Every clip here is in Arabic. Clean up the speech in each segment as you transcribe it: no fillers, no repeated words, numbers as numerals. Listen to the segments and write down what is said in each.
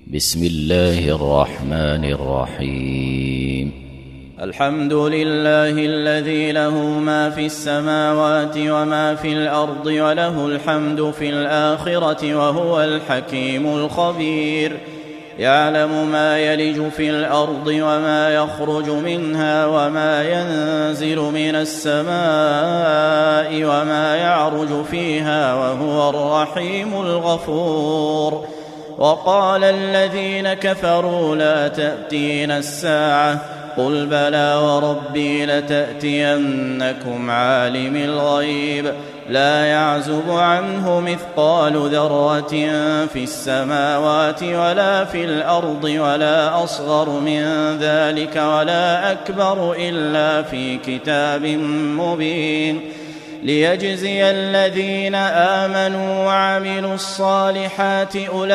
بسم الله الرحمن الرحيم. الحمد لله الذي له ما في السماوات وما في الأرض وله الحمد في الآخرة وهو الحكيم الخبير. يعلم ما يلج في الأرض وما يخرج منها وما ينزل من السماء وما يعرج فيها وهو الرحيم الغفور. وقال الذين كفروا لا تأتينا الساعة قل بلى وربي لتأتينكم عالم الغيب لا يعزب عنه مثقال ذرة في السماوات ولا في الأرض ولا أصغر من ذلك ولا أكبر إلا في كتاب مبين ليجزي الذين آمنوا وعملوا الصالحات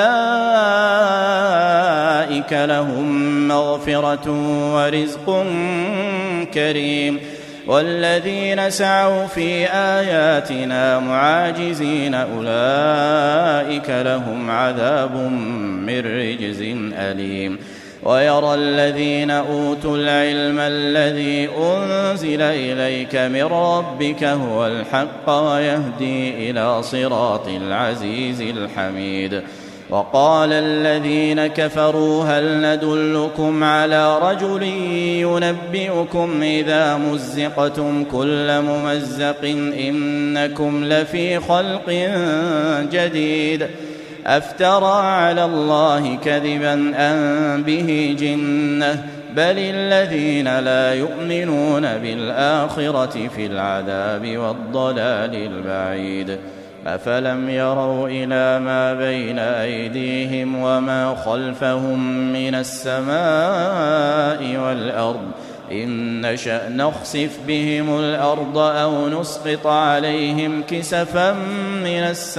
أولئك لهم مغفرة ورزق كريم. والذين سعوا في آياتنا معاجزين أولئك لهم عذاب من رجز أليم. ويرى الذين أوتوا العلم الذي أنزل إليك من ربك هو الحق ويهدي إلى صراط العزيز الحميد. وقال الذين كفروا هل ندلكم على رجل ينبئكم إذا مزقتم كل ممزق إنكم لفي خلق جديد أفترى على الله كذبا أم به جنة بل الذين لا يؤمنون بالآخرة في العذاب والضلال البعيد. أفلم يروا إلى ما بين أيديهم وما خلفهم من السماء والأرض إن نشأ نخسف بهم الأرض أو نسقط عليهم كسفا من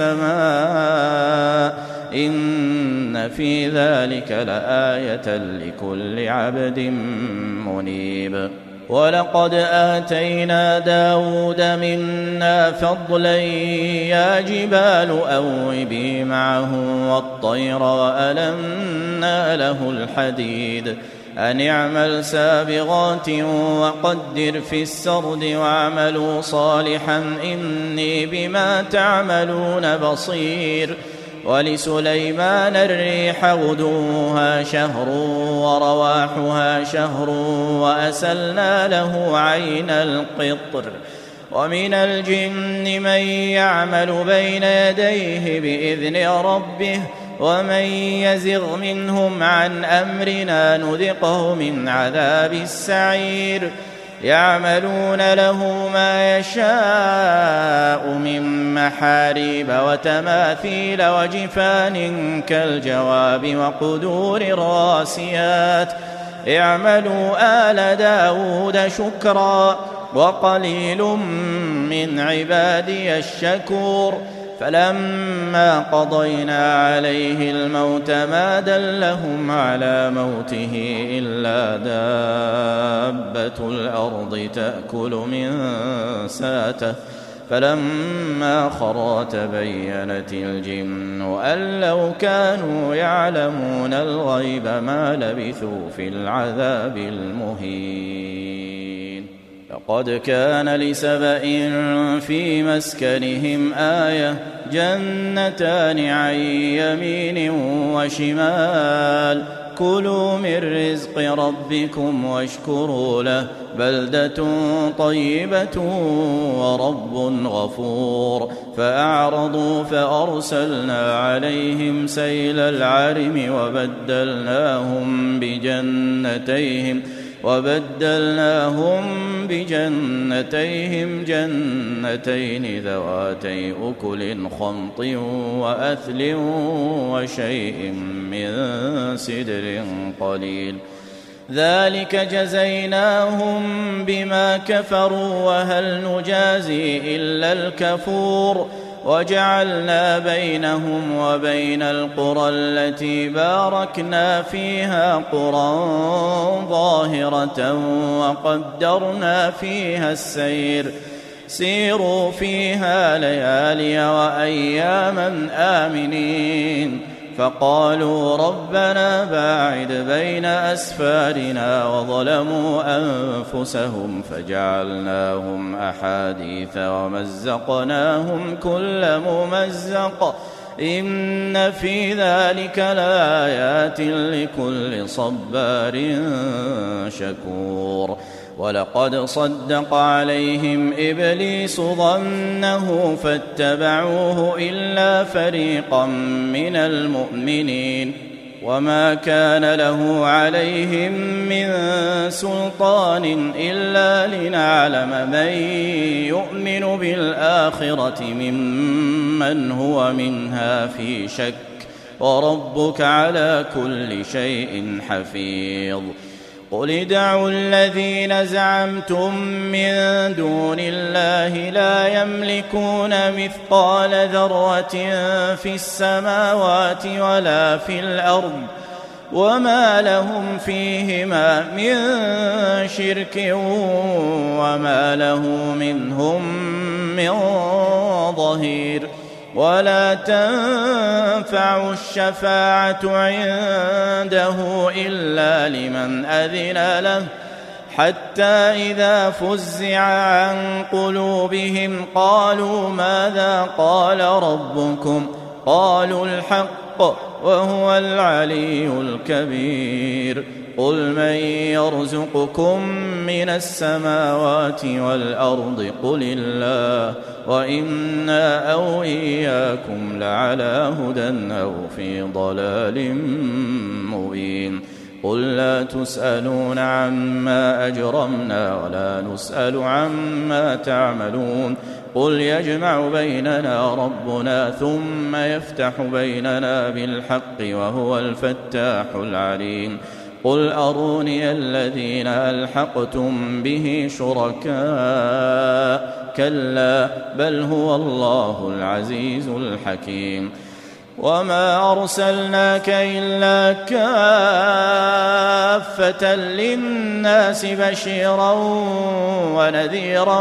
السماء إن في ذلك لآية لكل عبد منيب. ولقد آتينا داود منا فضلا يا جبال أوبي معه والطير وألنا له الحديد أن اعمل سابغات وقدر في السرد واعملوا صالحا إني بما تعملون بصير. ولسليمان الريح غدوها شهر ورواحها شهر وأسلنا له عين القطر. ومن الجن من يعمل بين يديه بإذن ربه ومن يزغ منهم عن أمرنا نذقه من عذاب السعير. يعملون له ما يشاء من محاريب وتماثيل وجفان كالجواب وقدور الراسيات اعملوا آل داود شكرا وقليل من عبادي الشكور. فلما قضينا عليه الموت ما دلهم على موته إلا دابة الأرض تأكل من ساته فلما خر تبينت الجن أن لو كانوا يعلمون الغيب ما لبثوا في العذاب المهين. لقد كان لسبإ في مسكنهم آية جنتان عن يمين وشمال كلوا من رزق ربكم واشكروا له بلدة طيبة ورب غفور. فأعرضوا فأرسلنا عليهم سيل العرم وبدلناهم بجنتيهم جنتين ذواتي أكل خمط وأثل وشيء من سدر قليل ذلك جزيناهم بما كفروا وهل نجازي إلا الكفور. وجعلنا بينهم وبين القرى التي باركنا فيها قرى ظاهرة وقدرنا فيها السير سيروا فيها ليالي وأياما آمنين فقالوا ربنا باعد بين أسفارنا وظلموا أنفسهم فجعلناهم أحاديث ومزقناهم كل ممزق إن في ذلك لآيات لكل صبار شكور ولقد صدق عليهم إبليس ظنه فاتبعوه إلا فريقا من المؤمنين وما كان له عليهم من سلطان إلا لنعلم من يؤمن بالآخرة ممن هو منها في شك وربك على كل شيء حفيظ قل ادعوا الذين زعمتم من دون الله لا يملكون مثقال ذرة في السماوات ولا في الأرض وما لهم فيهما من شرك وما له منهم من ظهير ولا تنفع الشفاعة عنده إلا لمن أذن له حتى إذا فزع عن قلوبهم قالوا ماذا قال ربكم قالوا الحق وهو العلي الكبير قل من يرزقكم من السماوات والأرض قل الله وإنا أو إياكم لعلى هدى أو في ضلال مبين قل لا تسألون عما أجرمنا ولا نسأل عما تعملون قل يجمع بيننا ربنا ثم يفتح بيننا بالحق وهو الفتاح العليم قل أروني الذين ألحقتم به شركاء كلا بل هو الله العزيز الحكيم وما أرسلناك إلا كافة للناس بشيرا ونذيرا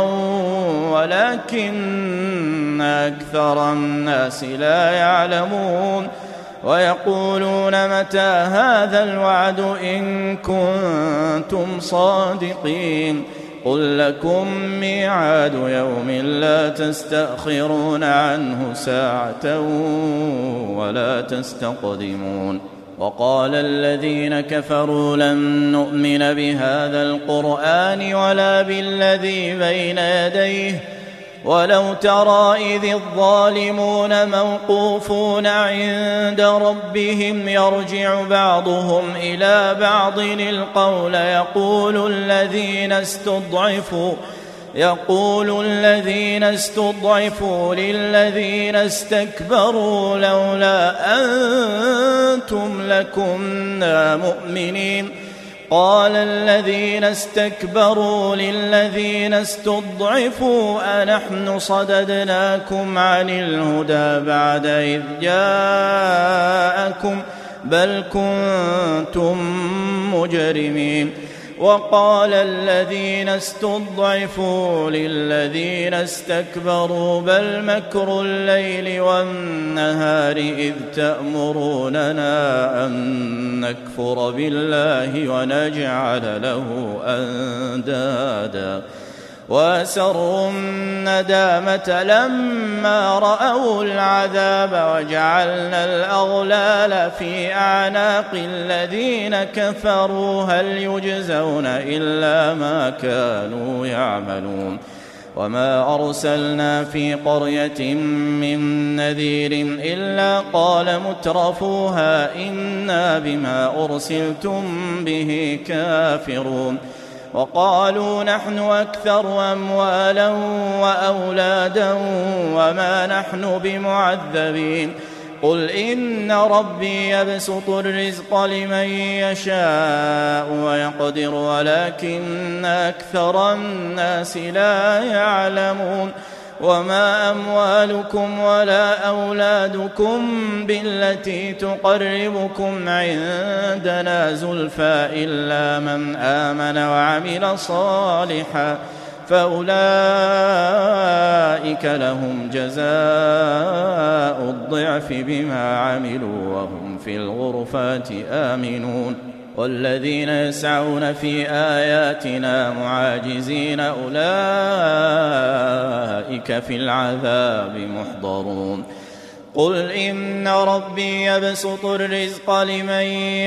ولكن أكثر الناس لا يعلمون ويقولون متى هذا الوعد إن كنتم صادقين قل لكم ميعاد يوم لا تستأخرون عنه ساعة ولا تستقدمون وقال الذين كفروا لن نؤمن بهذا القرآن ولا بالذي بين يديه ولو ترى إذ الظالمون موقوفون عند ربهم يرجع بعضهم إلى بعض القول يقول الذين استضعفوا للذين استكبروا لولا أنتم لكنا مؤمنين قال الذين استكبروا للذين استضعفوا أنحن صددناكم عن الهدى بعد إذ جاءكم بل كنتم مجرمين وقال الذين استضعفوا للذين استكبروا بل مكر الليل والنهار إذ تأمروننا أن نكفر بالله ونجعل له أندادا وأسروا الندامة لما رأوا العذاب وجعلنا الأغلال في أعناق الذين كفروا هل يجزون إلا ما كانوا يعملون وما أرسلنا في قرية من نذير إلا قال مترفوها إنا بما أرسلتم به كافرون وقالوا نحن أكثر أموالا وأولادا وما نحن بمعذبين قل إن ربي يبسط الرزق لمن يشاء ويقدر ولكن أكثر الناس لا يعلمون وما أموالكم ولا أولادكم بالتي تقربكم عندنا زلفى إلا من آمن فأولئك لهم جزاء الضعف بما عملوا وهم في الغرفات آمنون. والذين يسعون في آياتنا معاجزين أولئك في العذاب محضرون. قل إن ربي يبسط الرزق لمن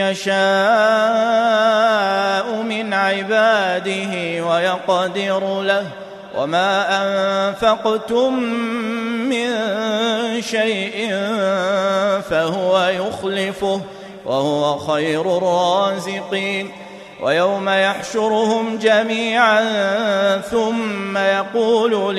يشاء من عباده ويقدر له وما أنفقتم من شيء فهو يخلفه وهو خير الرازقين. ويوم يحشرهم جميعا ثم يقول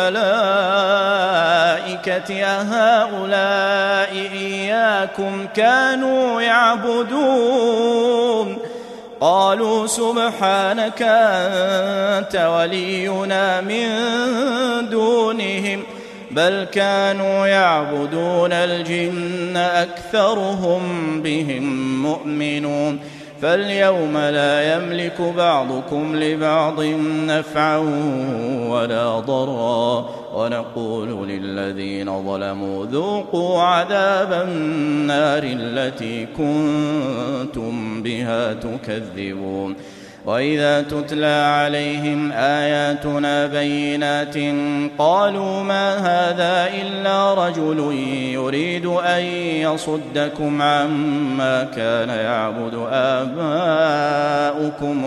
للملائكة أهؤلاء إياكم كانوا يعبدون قالوا سبحانك أنت ولينا من دونهم بل كانوا يعبدون الجن أكثرهم بهم مؤمنون. فاليوم لا يملك بعضكم لبعض نفعا ولا ضرا ونقول للذين ظلموا ذوقوا عذاب النار التي كنتم بها تكذبون. وإذا تتلى عليهم آياتنا بينات قالوا ما هذا إلا رجل يريد أن يصدكم عما كان يعبد آباؤكم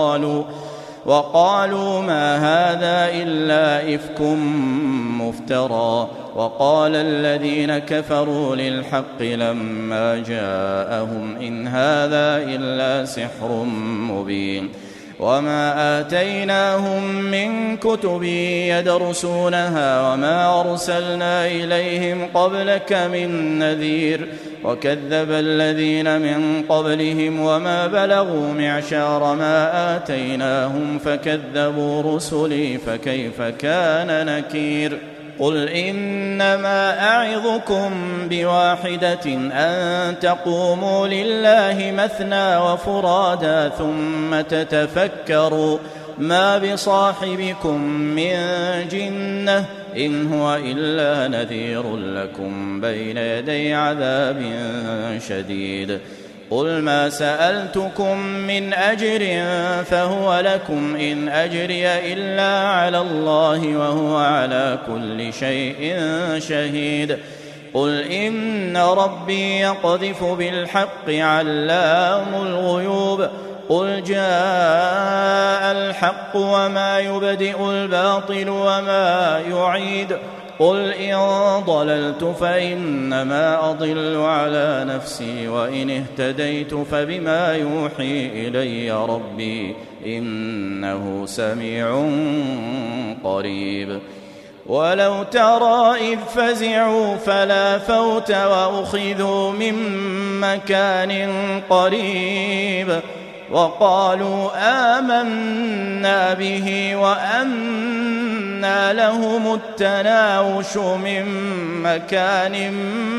وقالوا ما هذا إلا إفك مفترى. وقال الذين كفروا للحق لما جاءهم إن هذا إلا سحر مبين. وما آتيناهم من كتب يدرسونها وما أرسلنا إليهم قبلك من نذير وكذب الذين من قبلهم وما بلغوا معشار ما آتيناهم فكذبوا رسلي فكيف كان نكير. قل إنما أعظكم بواحدة أن تقوموا لله مثنى وفرادا ثم تتفكروا ما بصاحبكم من جنة إن هو إلا نذير لكم بين يدي عذاب شديد. قل ما سألتكم من أجر فهو لكم إن أجري إلا على الله وهو على كل شيء شهيد. قل إن ربي يقذف بالحق علام الغيوب. قل جاء الحق وما يبدئ الباطل وما يعيد. قل إن ضللت فإنما أضل على نفسي وإن اهتديت فبما يوحي إلي ربي إنه سميع قريب. ولو ترى إذ فزعوا فلا فوت وأخذوا من مكان قريب وقالوا آمنا به وأنى لهم التناوش من مكان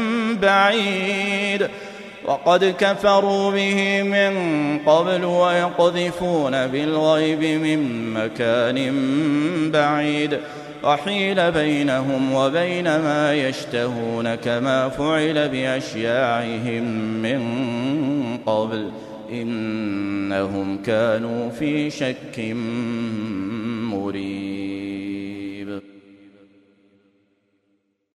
بعيد وقد كفروا به من قبل ويقذفون بالغيب من مكان بعيد وحيل بينهم وبين ما يشتهون كما فعل بأشياعهم من قبل إنهم كانوا في شك مريب.